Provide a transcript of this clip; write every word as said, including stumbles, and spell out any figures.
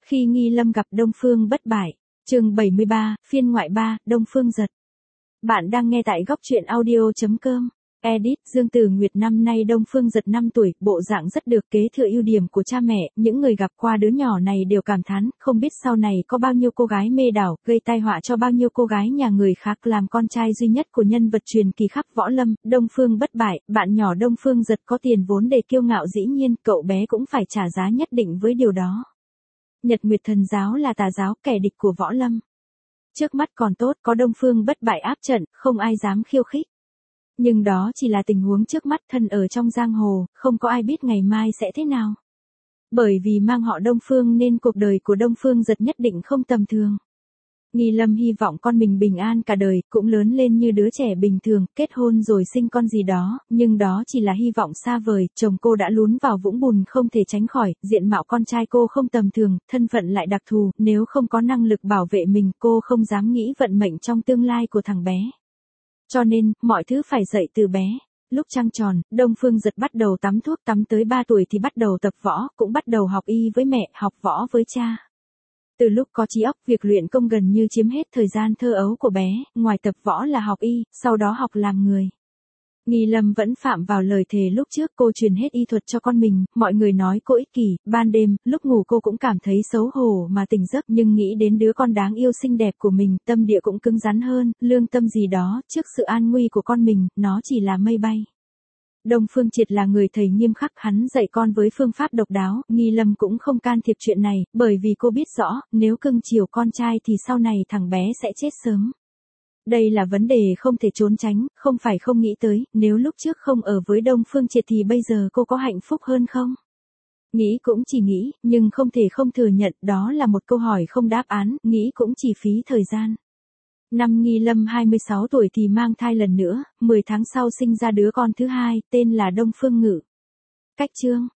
Khi Nghi Lâm gặp Đông Phương Bất Bại, chương bảy mươi ba, phiên ngoại ba, Đông Phương Giật. Bạn đang nghe tại góc truyện audio.com. Edit, Dương Tử Nguyệt. Năm nay Đông Phương Giật năm tuổi, bộ dạng rất được, kế thừa ưu điểm của cha mẹ, những người gặp qua đứa nhỏ này đều cảm thán, không biết sau này có bao nhiêu cô gái mê đảo, gây tai họa cho bao nhiêu cô gái nhà người khác. Làm con trai duy nhất của nhân vật truyền kỳ khắp võ lâm, Đông Phương Bất Bại, bạn nhỏ Đông Phương Giật có tiền vốn để kiêu ngạo, dĩ nhiên, cậu bé cũng phải trả giá nhất định với điều đó. Nhật Nguyệt Thần giáo là tà giáo, kẻ địch của võ lâm. Trước mắt còn tốt, có Đông Phương Bất Bại áp trận, không ai dám khiêu khích. Nhưng đó chỉ là tình huống trước mắt, thân ở trong giang hồ, không có ai biết ngày mai sẽ thế nào. Bởi vì mang họ Đông Phương nên cuộc đời của Đông Phương Giật nhất định không tầm thường. Nghi Lâm hy vọng con mình bình an cả đời, cũng lớn lên như đứa trẻ bình thường, kết hôn rồi sinh con gì đó, nhưng đó chỉ là hy vọng xa vời. Chồng cô đã lún vào vũng bùn không thể tránh khỏi, diện mạo con trai cô không tầm thường, thân phận lại đặc thù, nếu không có năng lực bảo vệ mình, cô không dám nghĩ vận mệnh trong tương lai của thằng bé. Cho nên, mọi thứ phải dậy từ bé. Lúc trăng tròn, Đông Phương Giật bắt đầu tắm thuốc, tắm tới ba tuổi thì bắt đầu tập võ, cũng bắt đầu học y với mẹ, học võ với cha. Từ lúc có trí óc, việc luyện công gần như chiếm hết thời gian thơ ấu của bé, ngoài tập võ là học y, sau đó học làm người. Nghi Lâm vẫn phạm vào lời thề lúc trước, cô truyền hết y thuật cho con mình, mọi người nói cô ích kỷ, ban đêm, lúc ngủ cô cũng cảm thấy xấu hổ mà tỉnh giấc, nhưng nghĩ đến đứa con đáng yêu xinh đẹp của mình, tâm địa cũng cứng rắn hơn, lương tâm gì đó, trước sự an nguy của con mình, nó chỉ là mây bay. Đông Phương Triệt là người thầy nghiêm khắc, hắn dạy con với phương pháp độc đáo, Nghi Lâm cũng không can thiệp chuyện này, bởi vì cô biết rõ, nếu cưng chiều con trai thì sau này thằng bé sẽ chết sớm. Đây là vấn đề không thể trốn tránh, không phải không nghĩ tới, nếu lúc trước không ở với Đông Phương Triệt thì bây giờ cô có hạnh phúc hơn không? Nghĩ cũng chỉ nghĩ, nhưng không thể không thừa nhận, đó là một câu hỏi không đáp án, nghĩ cũng chỉ phí thời gian. Năm Nghi Lâm hai mươi sáu tuổi thì mang thai lần nữa, mười tháng sau sinh ra đứa con thứ hai, tên là Đông Phương Ngự. Cách chương,